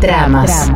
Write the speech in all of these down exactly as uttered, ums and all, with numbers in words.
Tramas.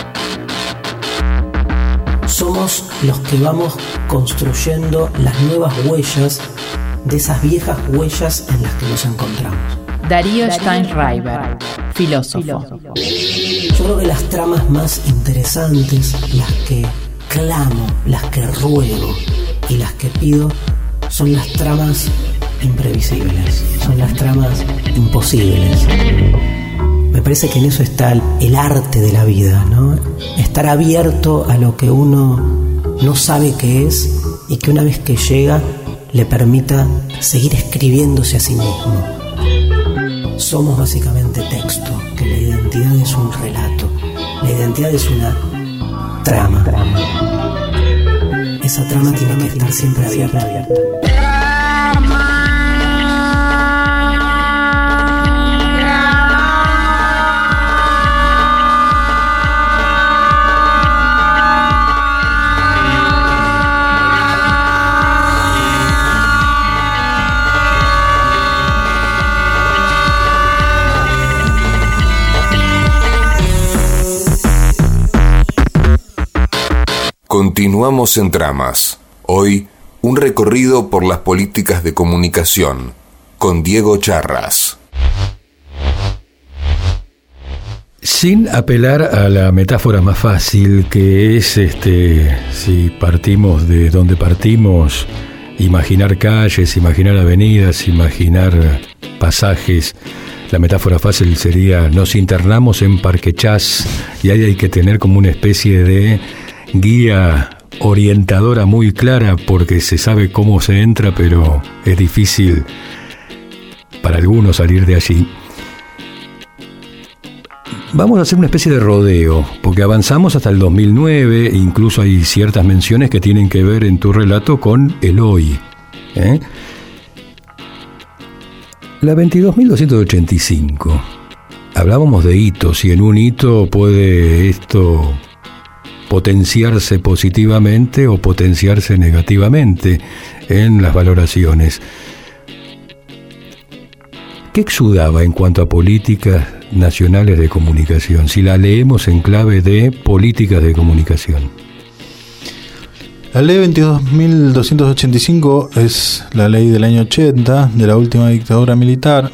Somos los que vamos construyendo las nuevas huellas de esas viejas huellas en las que nos encontramos. Darío Steinreiber, filósofo. Yo creo que las tramas más interesantes, las que clamo, las que ruego y las que pido, son las tramas imprevisibles, son las tramas imposibles. Me parece que en eso está el, el arte de la vida, ¿no? Estar abierto a lo que uno no sabe qué es y que una vez que llega le permita seguir escribiéndose a sí mismo. Somos básicamente texto, que la identidad es un relato, la identidad es una trama. Esa trama tiene que estar siempre abierta. Continuamos en Tramas. Hoy, un recorrido por las políticas de comunicación con Diego Charras. Sin apelar a la metáfora más fácil, que es, este, si partimos de donde partimos, imaginar calles, imaginar avenidas, imaginar pasajes. La metáfora fácil sería: nos internamos en Parque Chas y ahí hay que tener como una especie de guía orientadora muy clara, porque se sabe cómo se entra, pero es difícil para algunos salir de allí. Vamos a hacer una especie de rodeo, porque avanzamos hasta el dos mil nueve, e incluso hay ciertas menciones que tienen que ver en tu relato con el hoy, ¿eh? La veintidós mil doscientos ochenta y cinco. Hablábamos de hitos, y en un hito puede esto potenciarse positivamente o potenciarse negativamente en las valoraciones. ¿Qué exudaba en cuanto a políticas nacionales de comunicación, si la leemos en clave de políticas de comunicación? La ley veintidós mil doscientos ochenta y cinco es la ley del año ochenta, de la última dictadura militar.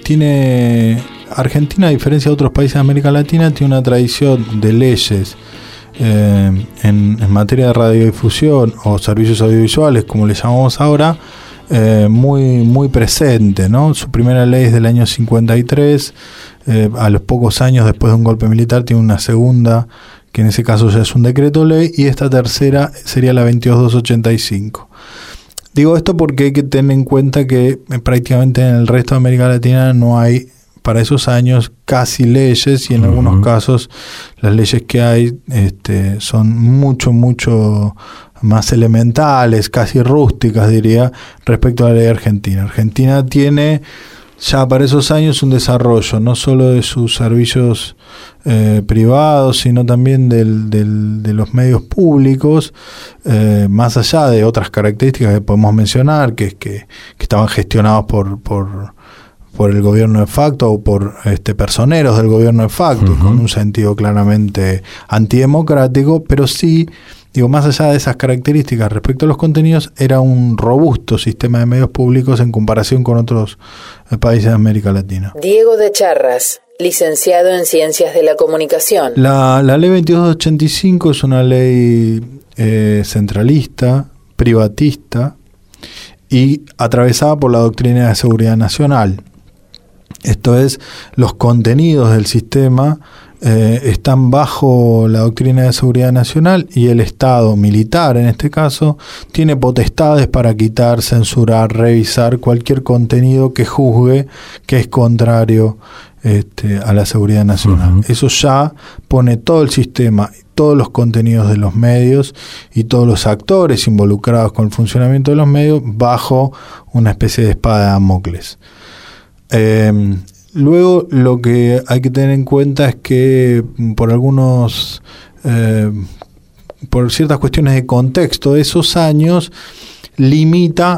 Tiene Argentina, a diferencia de otros países de América Latina, tiene una tradición de leyes Eh, en, en materia de radiodifusión o servicios audiovisuales, como le llamamos ahora, eh, muy, muy presente, ¿no? Su primera ley es del año cincuenta y tres, eh, a los pocos años después de un golpe militar tiene una segunda, que en ese caso ya es un decreto ley, y esta tercera sería la veintidós mil doscientos ochenta y cinco. Digo esto porque hay que tener en cuenta que eh, prácticamente en el resto de América Latina no hay para esos años casi leyes, y en uh-huh. algunos casos las leyes que hay este, son mucho, mucho más elementales, casi rústicas, diría, respecto a la ley argentina. Argentina tiene ya para esos años un desarrollo no solo de sus servicios eh, privados, sino también del, del, de los medios públicos, eh, más allá de otras características que podemos mencionar, que es que, que estaban gestionados por... por por el gobierno de facto o por este personeros del gobierno de facto, uh-huh. con un sentido claramente antidemocrático, pero sí, digo, más allá de esas características respecto a los contenidos, era un robusto sistema de medios públicos en comparación con otros eh, países de América Latina. Diego de Charras, licenciado en Ciencias de la Comunicación. La, la ley veintidós mil doscientos ochenta y cinco es una ley eh, centralista, privatista y atravesada por la doctrina de seguridad nacional. Esto es, los contenidos del sistema eh, están bajo la doctrina de seguridad nacional, y el Estado militar, en este caso, tiene potestades para quitar, censurar, revisar cualquier contenido que juzgue que es contrario este, a la seguridad nacional. Uh-huh. Eso ya pone todo el sistema, todos los contenidos de los medios y todos los actores involucrados con el funcionamiento de los medios bajo una especie de espada de Damocles. Eh, luego lo que hay que tener en cuenta es que por algunos eh, por ciertas cuestiones de contexto de esos años limita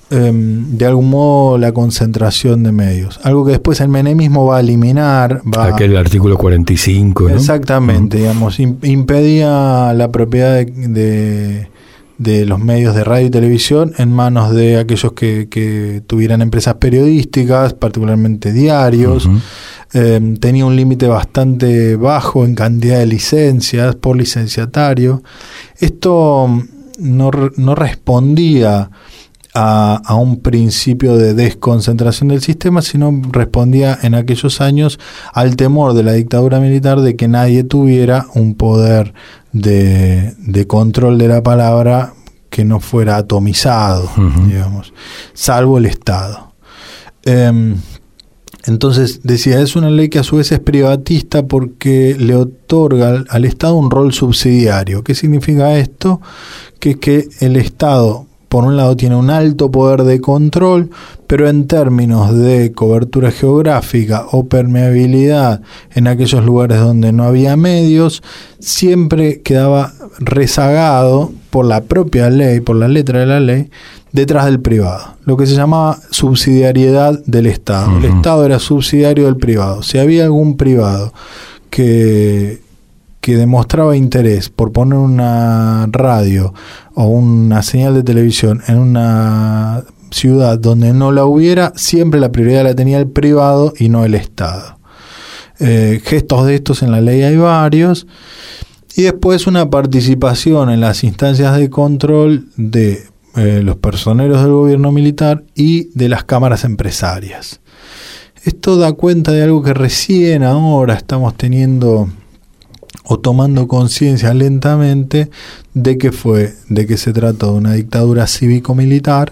eh, de algún modo la concentración de medios. Algo que después el menemismo va a eliminar. Va Aquel artículo cuarenta y cinco, ¿no? Exactamente, uh-huh. digamos, impedía la propiedad de, de, de los medios de radio y televisión en manos de aquellos que, que tuvieran empresas periodísticas, particularmente diarios. Uh-huh. Eh, tenía un límite bastante bajo en cantidad de licencias por licenciatario. Esto no, no respondía a, a un principio de desconcentración del sistema, sino respondía en aquellos años al temor de la dictadura militar de que nadie tuviera un poder de, de control de la palabra que no fuera atomizado, uh-huh. digamos, salvo el Estado. Eh, Entonces, decía, es una ley que a su vez es privatista porque le otorga al, al Estado un rol subsidiario. ¿Qué significa esto? Que es que el Estado, por un lado, tiene un alto poder de control, pero en términos de cobertura geográfica o permeabilidad en aquellos lugares donde no había medios, siempre quedaba rezagado por la propia ley, por la letra de la ley, detrás del privado, lo que se llamaba subsidiariedad del Estado. Uh-huh. El Estado era subsidiario del privado. Si había algún privado que, que demostraba interés por poner una radio o una señal de televisión en una ciudad donde no la hubiera, siempre la prioridad la tenía el privado y no el Estado. Eh, gestos de estos en la ley hay varios. Y después una participación en las instancias de control de Eh, los personeros del gobierno militar y de las cámaras empresarias. Esto da cuenta de algo que recién ahora estamos teniendo o tomando conciencia lentamente de que fue, de que se trató de una dictadura cívico-militar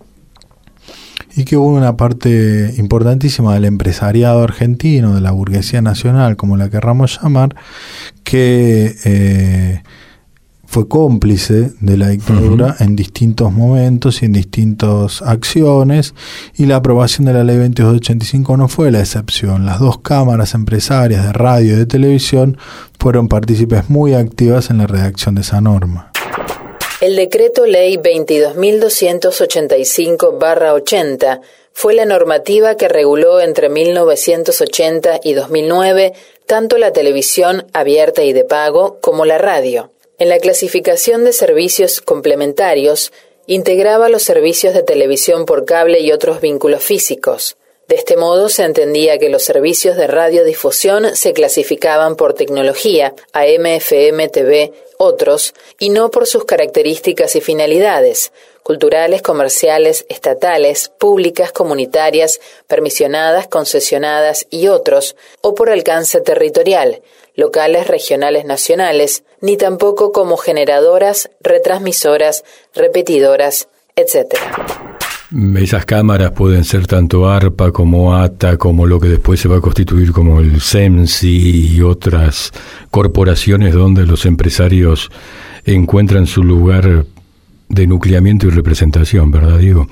y que hubo una parte importantísima del empresariado argentino, de la burguesía nacional, como la querramos llamar, que eh, fue cómplice de la dictadura uh-huh. en distintos momentos y en distintas acciones, y la aprobación de la ley veintidós ochenta y cinco no fue la excepción. Las dos cámaras empresarias de radio y de televisión fueron partícipes muy activas en la redacción de esa norma. El decreto ley veintidós mil doscientos ochenta y cinco barra ochenta fue la normativa que reguló entre mil novecientos ochenta y dos mil nueve tanto la televisión abierta y de pago como la radio. En la clasificación de servicios complementarios, integraba los servicios de televisión por cable y otros vínculos físicos. De este modo se entendía que los servicios de radiodifusión se clasificaban por tecnología, A M, F M, T V, otros, y no por sus características y finalidades, culturales, comerciales, estatales, públicas, comunitarias, permisionadas, concesionadas y otros, o por alcance territorial, locales, regionales, nacionales, ni tampoco como generadoras, retransmisoras, repetidoras, etcétera. Esas cámaras pueden ser tanto ARPA como ATA, como lo que después se va a constituir como el SEMSI y otras corporaciones donde los empresarios encuentran su lugar de nucleamiento y representación, ¿verdad, Diego?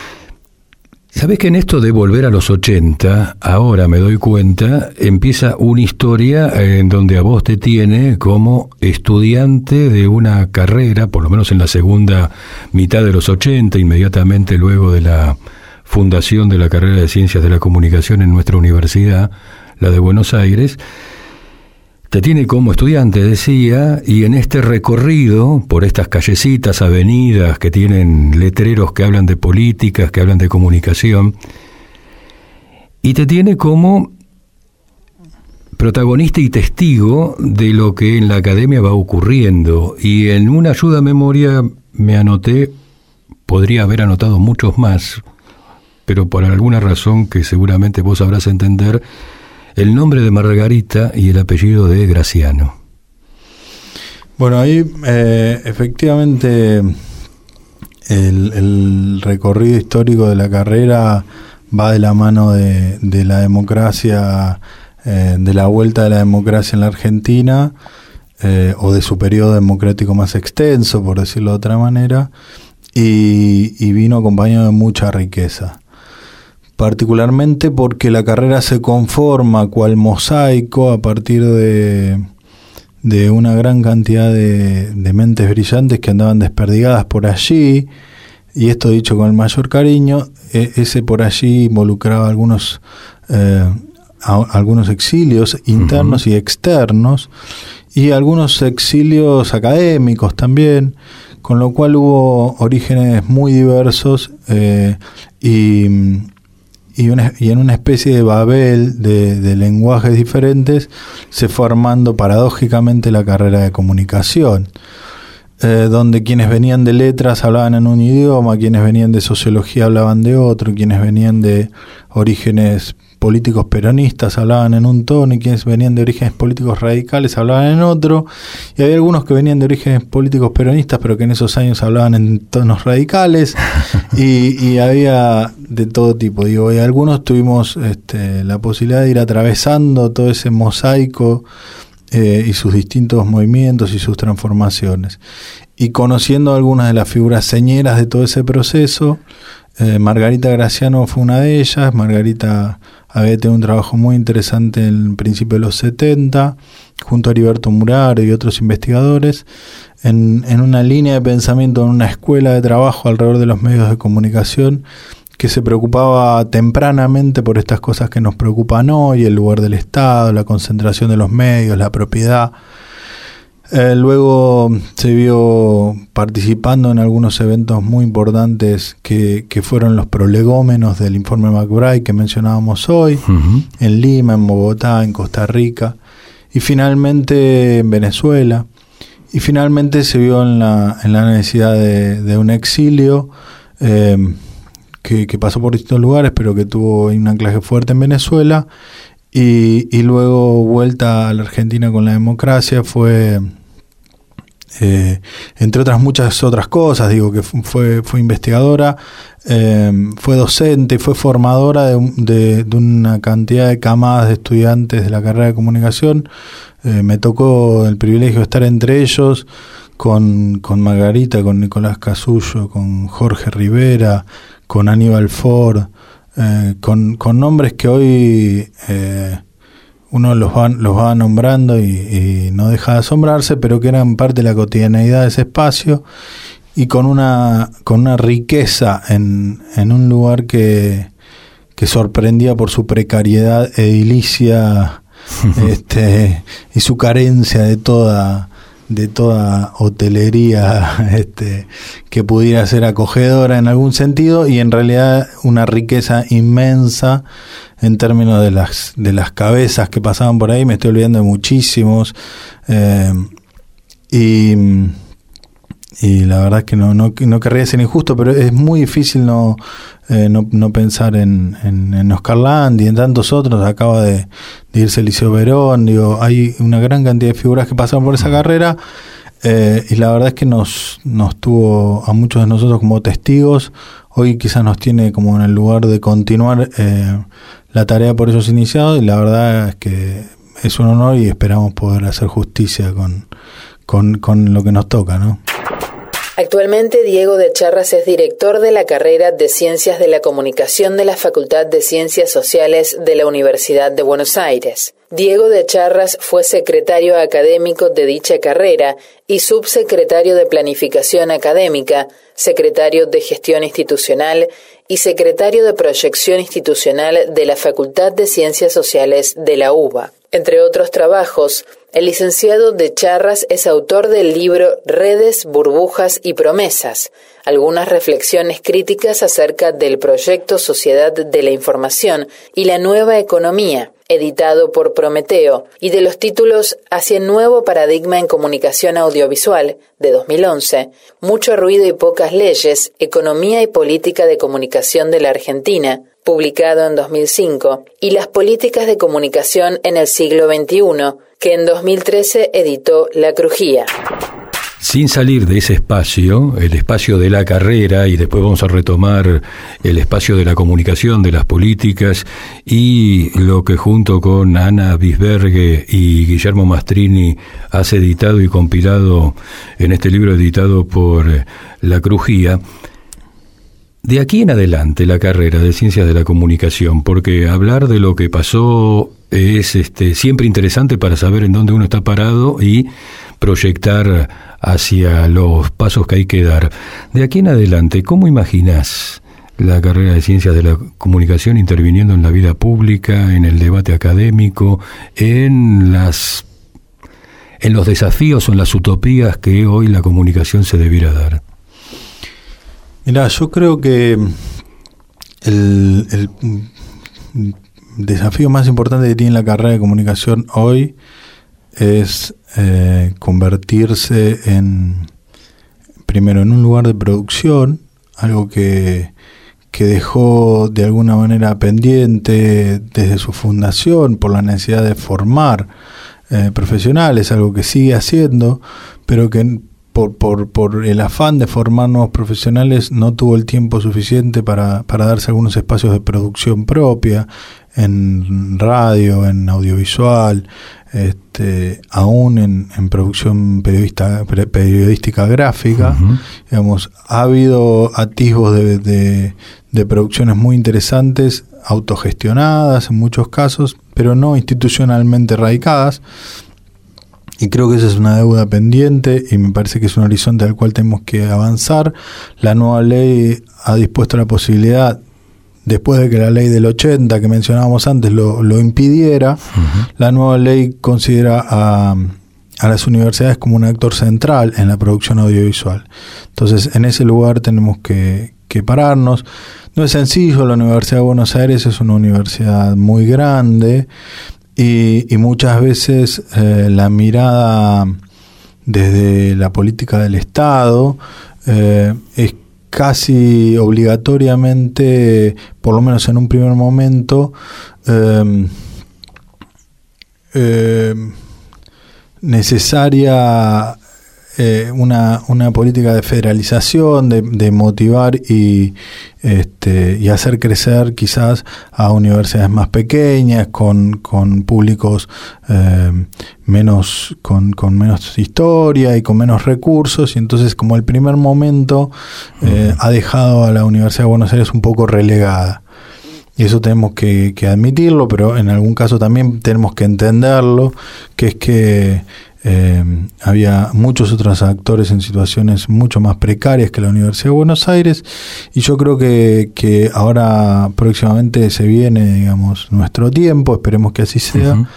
¿Sabés que en esto de volver a los ochenta, ahora me doy cuenta, empieza una historia en donde a vos te tiene como estudiante de una carrera, por lo menos en la segunda mitad de los ochenta, inmediatamente luego de la fundación de la carrera de Ciencias de la Comunicación en nuestra universidad, la de Buenos Aires? Te tiene como estudiante, decía, y en este recorrido por estas callecitas, avenidas que tienen letreros que hablan de políticas, que hablan de comunicación, y te tiene como protagonista y testigo de lo que en la academia va ocurriendo. Y en una ayuda a memoria me anoté, podría haber anotado muchos más, pero por alguna razón que seguramente vos sabrás entender, el nombre de Margarita y el apellido de Graciano. Bueno, ahí eh, efectivamente el, el recorrido histórico de la carrera va de la mano de, de la democracia, eh, de la vuelta de la democracia en la Argentina, eh, o de su periodo democrático más extenso, por decirlo de otra manera, y, y vino acompañado de mucha riqueza. Particularmente porque la carrera se conforma cual mosaico a partir de, de una gran cantidad de, de mentes brillantes que andaban desperdigadas por allí, y esto dicho con el mayor cariño, eh, ese por allí involucraba algunos, eh, a, algunos exilios internos uh-huh. y externos, y algunos exilios académicos también, con lo cual hubo orígenes muy diversos eh, y, y, una, y en una especie de Babel de, de lenguajes diferentes se fue armando paradójicamente la carrera de comunicación, eh, donde quienes venían de letras hablaban en un idioma, quienes venían de sociología hablaban de otro, quienes venían de orígenes políticos peronistas hablaban en un tono y quienes venían de orígenes políticos radicales hablaban en otro, y había algunos que venían de orígenes políticos peronistas pero que en esos años hablaban en tonos radicales y, y había de todo tipo, digo, y algunos tuvimos este, la posibilidad de ir atravesando todo ese mosaico eh, y sus distintos movimientos y sus transformaciones, y conociendo algunas de las figuras señeras de todo ese proceso. eh, Margarita Graciano fue una de ellas. Margarita había tenido un trabajo muy interesante en el principio de los setenta, junto a Heriberto Muraro y otros investigadores, en, en una línea de pensamiento, en una escuela de trabajo alrededor de los medios de comunicación, que se preocupaba tempranamente por estas cosas que nos preocupan hoy, el lugar del Estado, la concentración de los medios, la propiedad. Eh, luego se vio participando en algunos eventos muy importantes que, que fueron los prolegómenos del informe McBride que mencionábamos hoy, uh-huh. en Lima, en Bogotá, en Costa Rica, y finalmente en Venezuela, y finalmente se vio en la, en la necesidad de, de un exilio eh, que, que pasó por distintos lugares, pero que tuvo un anclaje fuerte en Venezuela, y, y luego vuelta a la Argentina con la democracia. Fue... Eh, entre otras muchas otras cosas, digo que fue, fue investigadora, eh, fue docente, fue formadora de, de, de una cantidad de camadas de estudiantes de la carrera de comunicación. Eh, me tocó el privilegio de estar entre ellos, con, con Margarita, con Nicolás Casullo, con Jorge Rivera, con Aníbal Ford, eh, con, con nombres que hoy... Eh, uno los va, los va nombrando y, y no deja de asombrarse, pero que eran parte de la cotidianeidad de ese espacio, y con una con una riqueza en, en un lugar que, que sorprendía por su precariedad edilicia este, y su carencia de toda de toda hotelería este, que pudiera ser acogedora en algún sentido, y en realidad una riqueza inmensa en términos de las de las cabezas que pasaban por ahí. Me estoy olvidando de muchísimos, eh, y, y la verdad es que no, no, no querría ser injusto, pero es muy difícil no eh, no, no pensar en, en, en Oscar Landi y en tantos otros. Acaba de, de irse Eliseo Verón, digo, hay una gran cantidad de figuras que pasaron por esa carrera, eh, y la verdad es que nos, nos tuvo a muchos de nosotros como testigos. Hoy quizás nos tiene como en el lugar de continuar eh, la tarea por ellos iniciado, y la verdad es que es un honor y esperamos poder hacer justicia con, con, con lo que nos toca, ¿no? Actualmente Diego de Charras es director de la carrera de Ciencias de la Comunicación de la Facultad de Ciencias Sociales de la Universidad de Buenos Aires. Diego de Charras fue secretario académico de dicha carrera y subsecretario de Planificación Académica, secretario de Gestión Institucional y secretario de Proyección Institucional de la Facultad de Ciencias Sociales de la U B A. Entre otros trabajos, el licenciado de Charras es autor del libro Redes, Burbujas y Promesas, algunas reflexiones críticas acerca del proyecto Sociedad de la Información y la Nueva Economía, editado por Prometeo, y de los títulos Hacia el Nuevo Paradigma en Comunicación Audiovisual, de dos mil once, Mucho Ruido y Pocas Leyes, Economía y Política de Comunicación de la Argentina, publicado en dos mil cinco, y Las Políticas de Comunicación en el Siglo veintiuno, que en dos mil trece editó La Crujía. Sin salir de ese espacio, el espacio de la carrera, y después vamos a retomar el espacio de la comunicación, de las políticas, y lo que junto con Ana Bisbergue y Guillermo Mastrini has editado y compilado en este libro editado por La Crujía, de aquí en adelante la carrera de Ciencias de la Comunicación, porque hablar de lo que pasó es este, siempre interesante para saber en dónde uno está parado y proyectar hacia los pasos que hay que dar. De aquí en adelante, ¿cómo imaginás la carrera de Ciencias de la Comunicación interviniendo en la vida pública, en el debate académico, en las en los desafíos o en las utopías que hoy la comunicación se debiera dar? Mirá, yo creo que el, el desafío más importante que tiene la carrera de comunicación hoy es eh, convertirse en, primero, en un lugar de producción, algo que, que dejó de alguna manera pendiente desde su fundación por la necesidad de formar eh, profesionales, algo que sigue haciendo, pero que por, por, por el afán de formar nuevos profesionales no tuvo el tiempo suficiente para, para darse algunos espacios de producción propia, en radio, en audiovisual, este, aún en, en producción periodista, periodística gráfica. Uh-huh. Digamos, ha habido atisbos de, de, de producciones muy interesantes, autogestionadas en muchos casos, pero no institucionalmente radicadas. Y creo que esa es una deuda pendiente y me parece que es un horizonte al cual tenemos que avanzar. La nueva ley ha dispuesto la posibilidad, después de que la ley del ochenta que mencionábamos antes lo, lo impidiera, uh-huh. La nueva ley considera a, a las universidades como un actor central en la producción audiovisual. Entonces, en ese lugar tenemos que, que pararnos. No es sencillo, la Universidad de Buenos Aires es una universidad muy grande y, y muchas veces eh, la mirada desde la política del Estado eh, es casi obligatoriamente, por lo menos en un primer momento, eh, eh, necesaria eh, una, una política de federalización, de, de motivar y, este, y hacer crecer quizás a universidades más pequeñas, con, con públicos eh, menos, con, con menos historia y con menos recursos, y entonces como el primer momento eh, ha dejado a la Universidad de Buenos Aires un poco relegada. Y eso tenemos que, que admitirlo, pero en algún caso también tenemos que entenderlo, que es que eh, había muchos otros actores en situaciones mucho más precarias que la Universidad de Buenos Aires, y yo creo que, que ahora próximamente se viene, digamos, nuestro tiempo, esperemos que así sea. Uh-huh.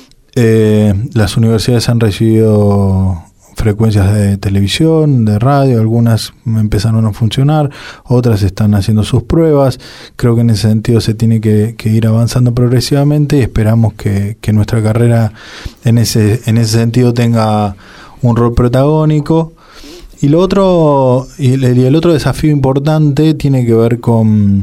Eh, las universidades han recibido frecuencias de televisión, de radio, algunas empezaron a funcionar, otras están haciendo sus pruebas. Creo que en ese sentido se tiene que, que ir avanzando progresivamente y esperamos que, que nuestra carrera en ese, en ese sentido tenga un rol protagónico. Y lo otro, y el, y el otro desafío importante tiene que ver con,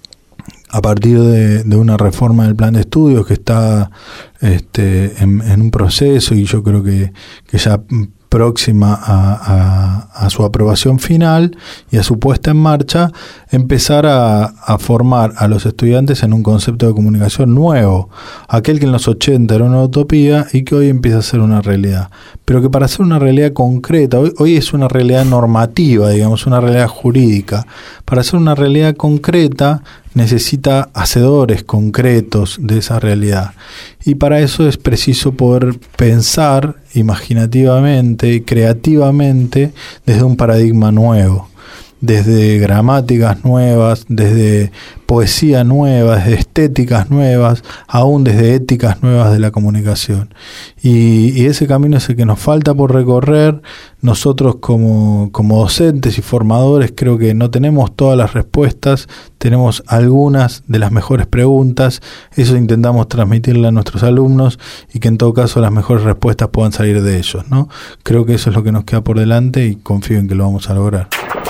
a partir de, de una reforma del plan de estudios que está este, en, en un proceso, y yo creo que, que ya próxima a, a, a su aprobación final y a su puesta en marcha, empezar a, a formar a los estudiantes en un concepto de comunicación nuevo, aquel que en los ochenta era una utopía y que hoy empieza a ser una realidad, pero que para ser una realidad concreta, hoy, hoy es una realidad normativa, digamos, una realidad jurídica. Para ser una realidad concreta necesita hacedores concretos de esa realidad, y para eso es preciso poder pensar imaginativamente y creativamente desde un paradigma nuevo, desde gramáticas nuevas, desde poesía nueva, desde estéticas nuevas, aún desde éticas nuevas de la comunicación. Y, y ese camino es el que nos falta por recorrer. Nosotros como, como docentes y formadores creo que no tenemos todas las respuestas, tenemos algunas de las mejores preguntas. Eso intentamos transmitirle a nuestros alumnos y que en todo caso las mejores respuestas puedan salir de ellos, ¿no? Creo que eso es lo que nos queda por delante y confío en que lo vamos a lograr.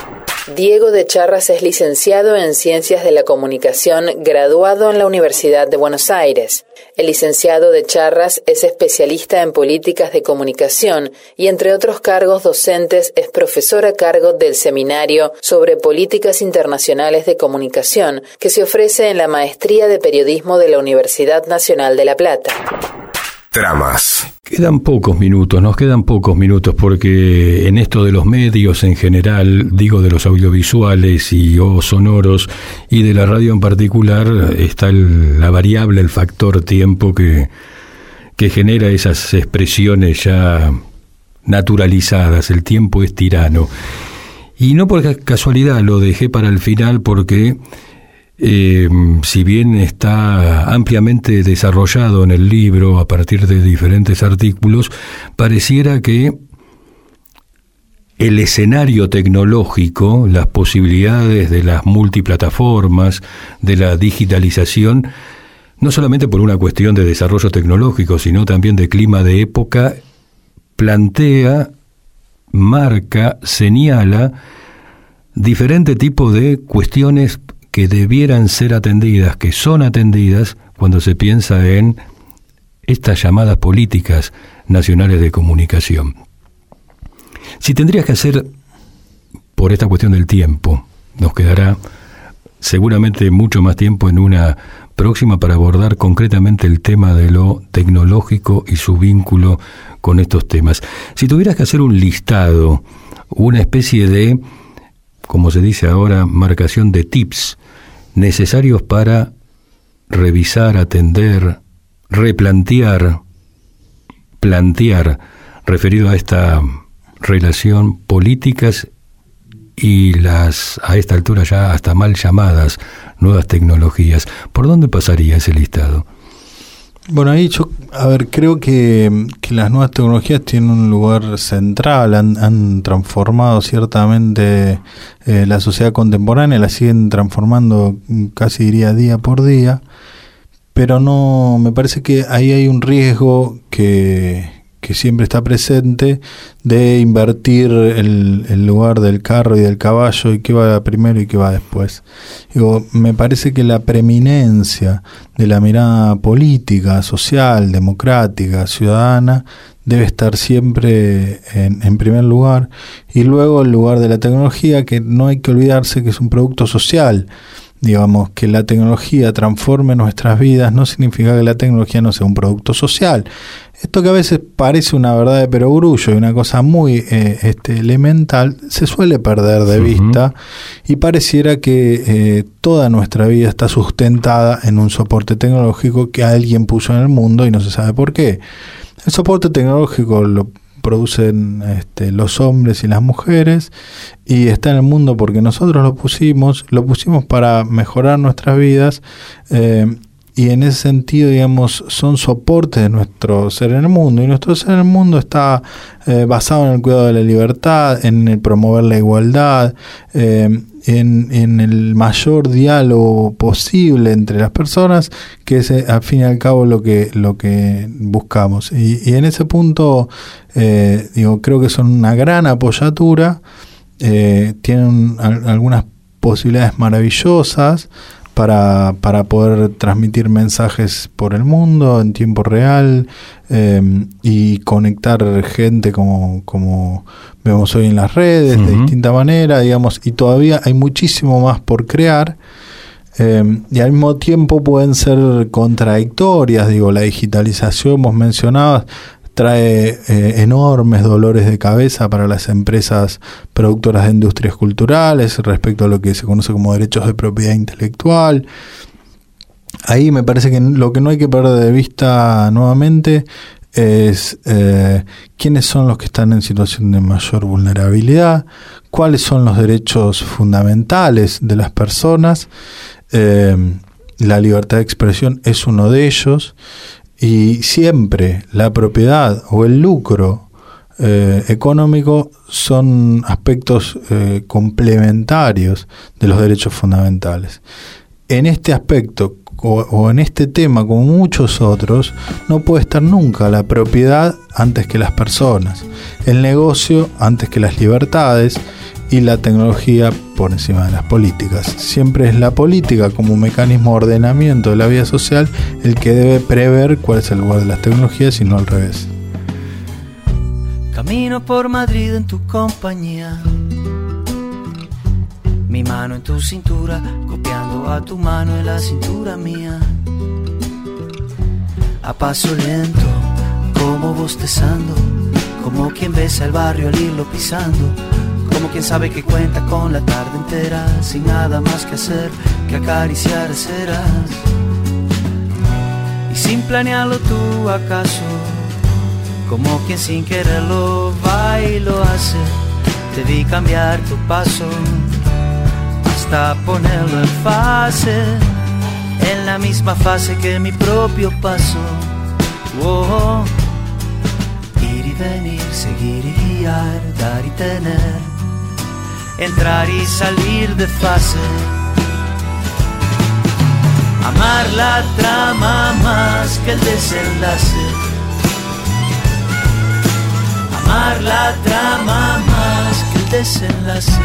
Diego de Charras es licenciado en Ciencias de la Comunicación, graduado en la Universidad de Buenos Aires. El licenciado de Charras es especialista en políticas de comunicación y, entre otros cargos docentes, es profesor a cargo del Seminario sobre Políticas Internacionales de Comunicación, que se ofrece en la Maestría de Periodismo de la Universidad Nacional de La Plata. Tramas. Quedan pocos minutos, nos quedan pocos minutos porque en esto de los medios en general, digo de los audiovisuales y o sonoros y de la radio en particular, está el, la variable, el factor tiempo que, que genera esas expresiones ya naturalizadas. El tiempo es tirano. Y no por casualidad lo dejé para el final porque Eh, si bien está ampliamente desarrollado en el libro a partir de diferentes artículos, pareciera que el escenario tecnológico, las posibilidades de las multiplataformas, de la digitalización, no solamente por una cuestión de desarrollo tecnológico, sino también de clima de época, plantea, marca, señala diferente tipo de cuestiones que debieran ser atendidas, que son atendidas cuando se piensa en estas llamadas políticas nacionales de comunicación. Si tendrías que hacer, por esta cuestión del tiempo, nos quedará seguramente mucho más tiempo en una próxima para abordar concretamente el tema de lo tecnológico y su vínculo con estos temas. Si tuvieras que hacer un listado, una especie de, como se dice ahora, marcación de tips necesarios para revisar, atender, replantear, plantear, referido a esta relación, políticas y las, a esta altura ya hasta mal llamadas, nuevas tecnologías. ¿Por dónde pasaría ese listado? Bueno, ahí yo, a ver, creo que, que las nuevas tecnologías tienen un lugar central, han, han transformado ciertamente eh, la sociedad contemporánea, la siguen transformando casi diría día por día, pero no, me parece que ahí hay un riesgo que, que siempre está presente de invertir el, el lugar del carro y del caballo y qué va primero y qué va después. Digo, me parece que la preeminencia de la mirada política, social, democrática, ciudadana debe estar siempre en, en primer lugar, y luego el lugar de la tecnología, que no hay que olvidarse que es un producto social. Digamos, que la tecnología transforme nuestras vidas no significa que la tecnología no sea un producto social. Esto que a veces parece una verdad de perogrullo y una cosa muy eh, este, elemental, se suele perder de uh-huh. vista, y pareciera que eh, toda nuestra vida está sustentada en un soporte tecnológico que alguien puso en el mundo y no se sabe por qué. El soporte tecnológico lo producen este, los hombres y las mujeres, y está en el mundo porque nosotros lo pusimos, lo pusimos para mejorar nuestras vidas, eh, y en ese sentido, digamos, son soportes de nuestro ser en el mundo, y nuestro ser en el mundo está eh, basado en el cuidado de la libertad, en el promover la igualdad, eh, en, en el mayor diálogo posible entre las personas, que es al fin y al cabo lo que lo que buscamos. Y, y en ese punto, eh, digo, creo que son una gran apoyatura, eh, tienen al, algunas posibilidades maravillosas para, para poder transmitir mensajes por el mundo en tiempo real, eh, y conectar gente como, como vemos hoy en las redes, uh-huh. de distinta manera, digamos, y todavía hay muchísimo más por crear, eh, y al mismo tiempo pueden ser contradictorias. Digo, la digitalización, vos mencionabas, trae eh, enormes dolores de cabeza para las empresas productoras de industrias culturales respecto a lo que se conoce como derechos de propiedad intelectual. Ahí me parece que lo que no hay que perder de vista nuevamente es eh, quiénes son los que están en situación de mayor vulnerabilidad, cuáles son los derechos fundamentales de las personas. Eh, la libertad de expresión es uno de ellos. Y siempre la propiedad o el lucro eh, económico son aspectos eh, complementarios de los derechos fundamentales. En este aspecto o, o en este tema, como muchos otros, no puede estar nunca la propiedad antes que las personas, el negocio antes que las libertades, y la tecnología por encima de las políticas. Siempre es la política como un mecanismo de ordenamiento de la vida social el que debe prever cuál es el lugar de las tecnologías y no al revés. Camino por Madrid en tu compañía, mi mano en tu cintura, copiando a tu mano en la cintura mía. A paso lento bostezando, como quien besa el barrio al irlo pisando, como quien sabe que cuenta con la tarde entera, sin nada más que hacer que acariciar aceras. Y sin planearlo tú acaso, como quien sin quererlo va y lo hace, te vi cambiar tu paso hasta ponerlo en fase, en la misma fase que mi propio paso. Oh, ir y venir, seguir y guiar, dar y tener, entrar y salir de fase. Amar la trama más que el desenlace. Amar la trama más que el desenlace.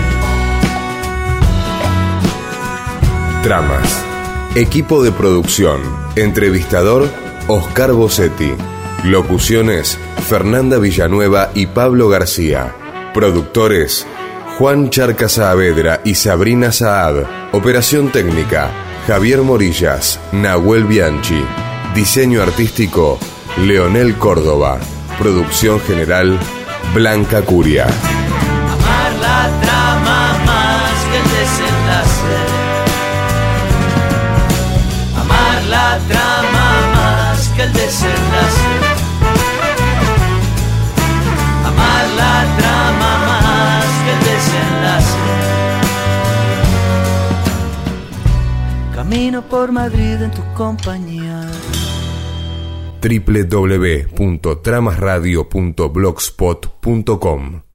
Tramas. Equipo de producción. Entrevistador, Oscar Bossetti. Locuciones, Fernanda Villanueva y Pablo García. Productores, Juan Charca Saavedra y Sabrina Saad. Operación técnica, Javier Morillas, Nahuel Bianchi. Diseño artístico, Leonel Córdoba. Producción general, Blanca Curia. Amar la trama más que el desenlace. Amar la trama más que el desenlace. Amar la trama más que el desenlace. Camino por Madrid en tu compañía. doble u doble u doble u punto tramas radio punto blogspot punto com